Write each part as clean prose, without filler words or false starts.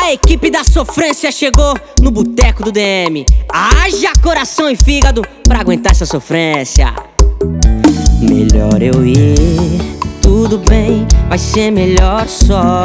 A equipe da sofrência chegou no boteco do DM. Haja coração e fígado pra aguentar essa sofrência. Melhor eu ir, tudo bem, vai ser melhor só.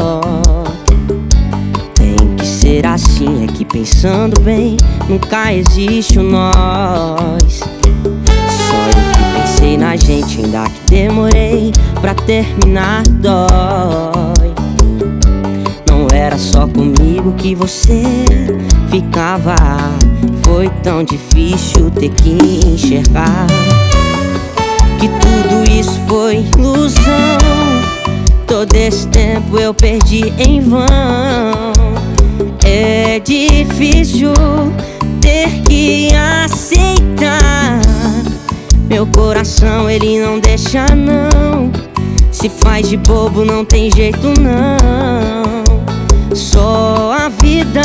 Tem que ser assim, é que pensando bem, nunca existe o nós. Só eu que pensei na gente, ainda que demorei pra terminar dói. Não era só comigo que você ficava, foi tão difícil ter que enxergar que tudo isso foi ilusão. Todo esse tempo eu perdi em vão. É difícil ter que aceitar. Meu coração ele não deixa não. Se faz de bobo não tem jeito não. Só a vida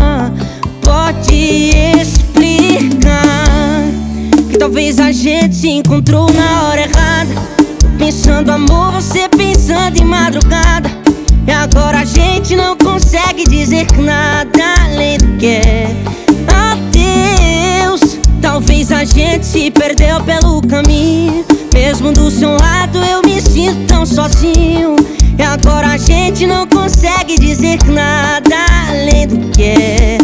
pode explicar que talvez a gente se encontrou na hora errada. Pensando amor, você pensando em madrugada. E agora a gente não consegue dizer nada além do que é adeus. Talvez a gente se perdeu pelo caminho. Mesmo do seu lado eu me sinto tão sozinho. E agora a gente não consegue dizer nada além do que é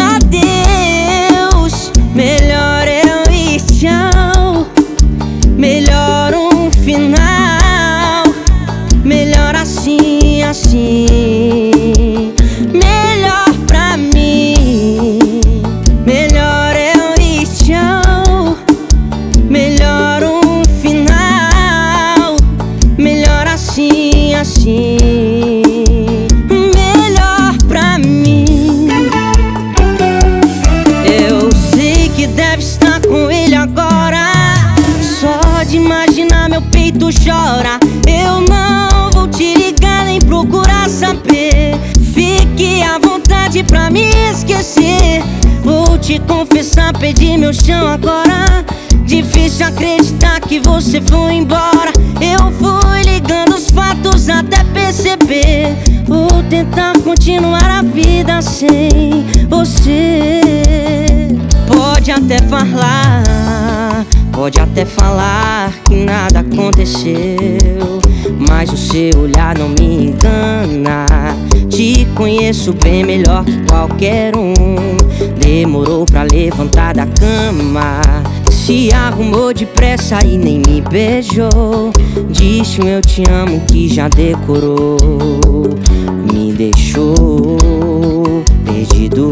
adeus. Melhor eu ir, tchau. Melhor um final. Melhor assim, assim. Melhor pra mim. Melhor eu ir, tchau. Melhor um final. Melhor assim, assim. Melhor pra mim. Eu sei que deve estar com ele agora. Só de imaginar meu peito chora. Eu não vou te ligar nem procurar saber. Fique à vontade pra me esquecer. Vou te confessar, perdi meu chão agora. Difícil acreditar que você foi embora. Eu fui ligando os fatos até perceber. Vou tentar continuar a vida sem você. Pode até falar que nada aconteceu, mas o seu olhar não me engana. Te conheço bem melhor que qualquer um. Demorou pra levantar da cama, se arrumou depressa e nem me beijou. Disse um eu te amo que já decorou. Me deixou perdido.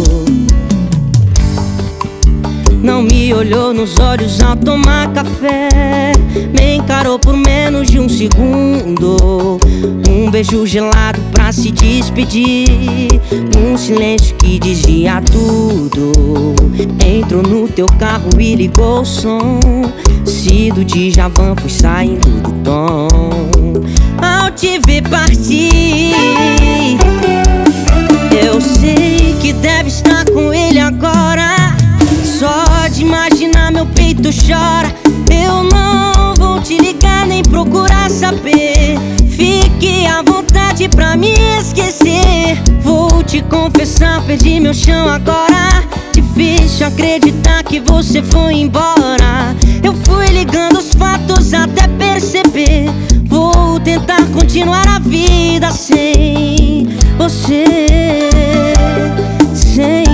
Não me olhou nos olhos ao tomar café. Me encarou por menos de um segundo. Um beijo gelado pra se despedir. Um silêncio que dizia tudo. Entrou no teu carro e ligou o som. Se do Djavan fui saindo do tom. Ao te ver partir, eu sei que deve estar com ele agora. Só de imaginar meu peito chora. Eu não vou te ligar nem procurar saber. Fique à vontade pra me esquecer. Vou te confessar, perdi meu chão agora. Difícil acreditar que você foi embora. Eu fui ligando os fatos até perceber. Vou tentar continuar a vida sem você. Sem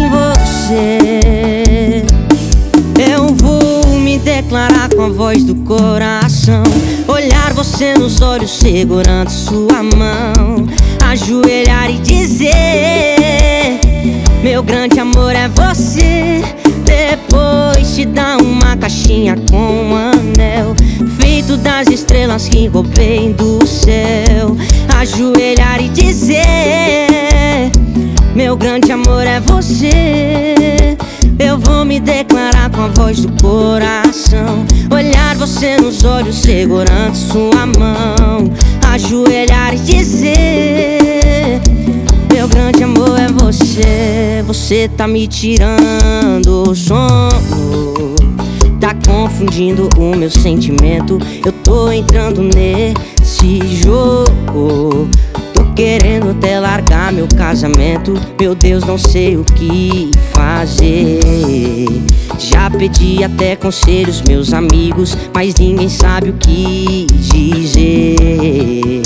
você. Eu vou me declarar com a voz do coração. Olhar você nos olhos segurando sua mão. Ajoelhar e dizer: meu grande amor é você. Depois te dar uma caixinha com um anel feito das estrelas que roubei do céu. Ajoelhar e dizer: meu grande amor é você. Eu vou me declarar com a voz do coração. Olhar você nos olhos segurando sua mão. Ajoelhar e dizer: meu grande amor é você. Você tá me tirando o sono. Tá confundindo o meu sentimento. Eu tô entrando nesse jogo. Tô querendo até largar meu carro. casamento. Meu Deus, não sei o que fazer. Já pedi até conselhos, meus amigos, mas ninguém sabe o que dizer.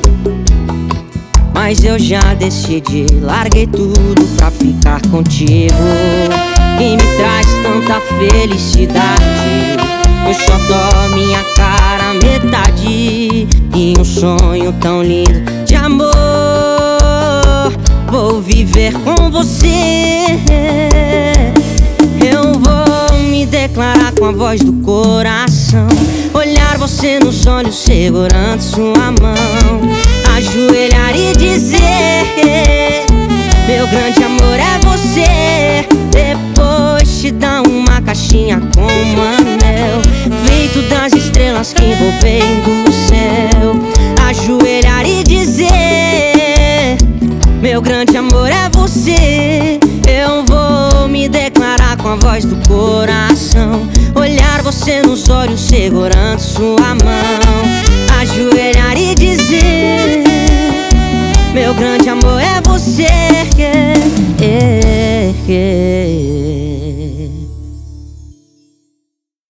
Mas eu já decidi, larguei tudo pra ficar contigo. Quem me traz tanta felicidade, meu xodó, minha cara metade, e um sonho tão lindo de amor. Vou viver com você. Eu vou me declarar com a voz do coração, olhar você nos olhos segurando sua mão, ajoelhar e dizer: meu grande amor é você. Depois te dar uma caixinha com um anel feito das estrelas que roubei do céu, ajoelhar e dizer: meu grande amor é você. Eu vou me declarar com a voz do coração, olhar você nos olhos segurando sua mão, ajoelhar e dizer: meu grande amor é você.